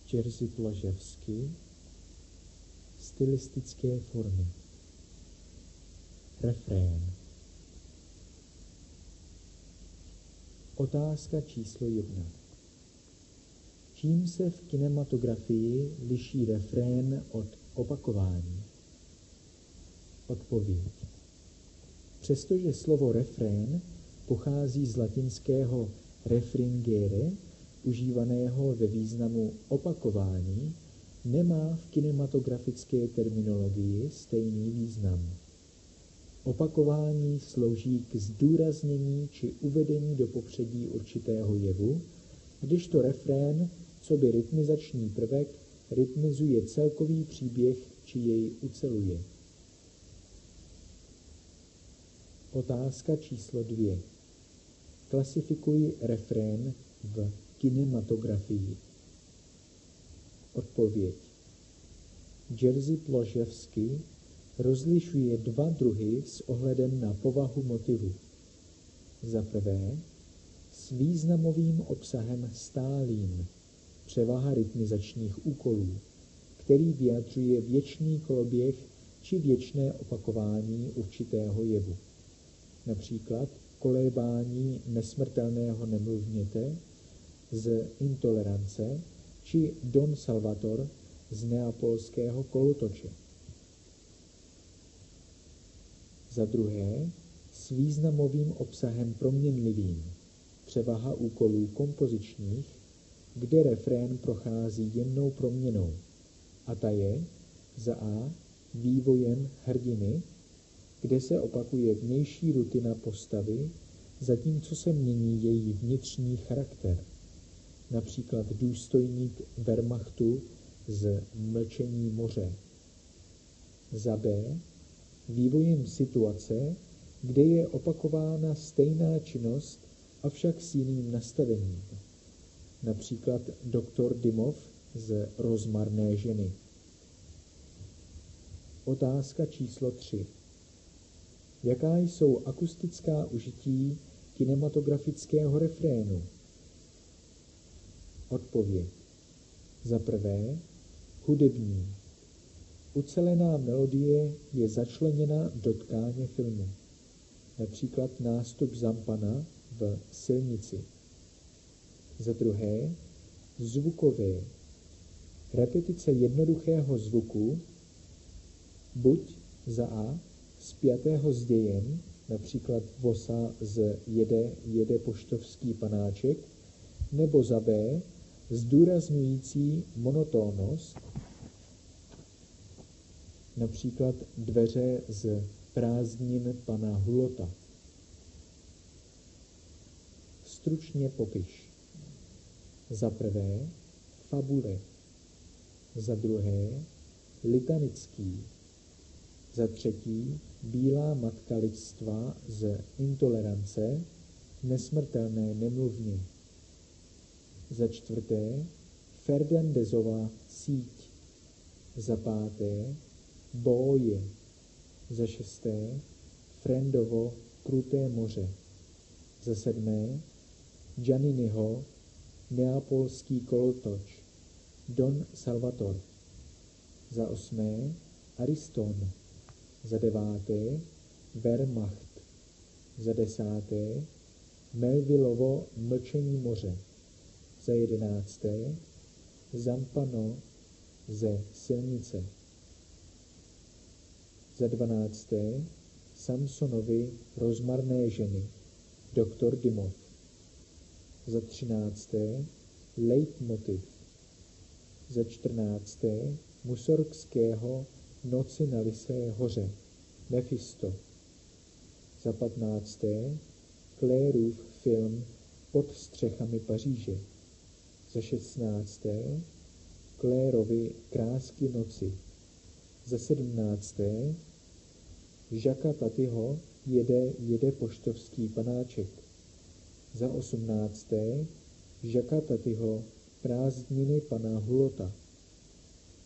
Jerzy Blaževský. Stylistické formy. Refrén. Otázka číslo 1. Čím se v kinematografii liší refrén od opakování? Odpověď. Přestože slovo refrén pochází z latinského refringere, užívaného ve významu opakování, nemá v kinematografické terminologii stejný význam. Opakování slouží k zdůraznění či uvedení do popředí určitého jevu, kdežto refrén, coby rytmizační prvek, rytmizuje celkový příběh či jej uceluje. Otázka číslo 2. Klasifikuj refrén v kinematografii. Odpověď. Jerzy Blaževský rozlišuje dva druhy s ohledem na povahu motivu. Za prvé, s významovým obsahem stálým, převaha rytmizačních úkolů, který vyjadřuje věčný koloběh či věčné opakování určitého jevu. Například kolébání nesmrtelného nemluvněte z Intolerance či Don Salvator z neapolského kolotoče. Za druhé, s významovým obsahem proměnlivým, převaha úkolů kompozičních, kde refrén prochází jemnou proměnou, a ta je za A vývojem hrdiny, kde se opakuje vnější rutina postavy, zatímco se mění její vnitřní charakter. Například důstojník Wehrmachtu z Mlčení moře. Za B vývojem situace, kde je opakována stejná činnost, avšak s jiným nastavením. Například doktor Dymov z Rozmarné ženy. Otázka číslo 3. Jaká jsou akustická užití kinematografického refrénu? Odpověď. Za prvé, hudební. Ucelená melodie je začleněna do tkáně filmu. Například nástup Zampana v Silnici. Za druhé, zvukové. Repetice jednoduchého zvuku, buď za A spjatého s dějem, například vosa z jede poštovský panáček, nebo za B zdůrazňující monotónnost, například dveře z Prázdnin pana Hulota. Stručně popiš. Za prvé, fabule. Za druhé, litanický. Za třetí, bílá matka lidstva z Intolerance, nesmrtelné nemluvně. Za čtvrté, Fernandezova síť. Za páté, Boje. Za šesté, Friendovo kruté moře. Za sedmé, Gianniniho neapolský kolotoč, Don Salvator. Za osmé, Ariston. Za deváté, Wehrmacht. Za desáté, Melvillovo Mlčení moře. Za jedenácté, Zampano ze Silnice. Za dvanácté, Samsonovi Rozmarné ženy, doktor Dymov. Za třinácté, Leitmotiv. Za čtrnácté, Mussorgského Noci na Lysé hoře, Mephisto. Za patnácté, Clairův film Pod střechami Paříže. Za šestnácté, Clairovy Krásky noci. Za sedmnácté, Jacquesa Tatyho jede poštovský panáček. Za osmnácté, Jacquesa Tatyho Prázdniny pana Hulota.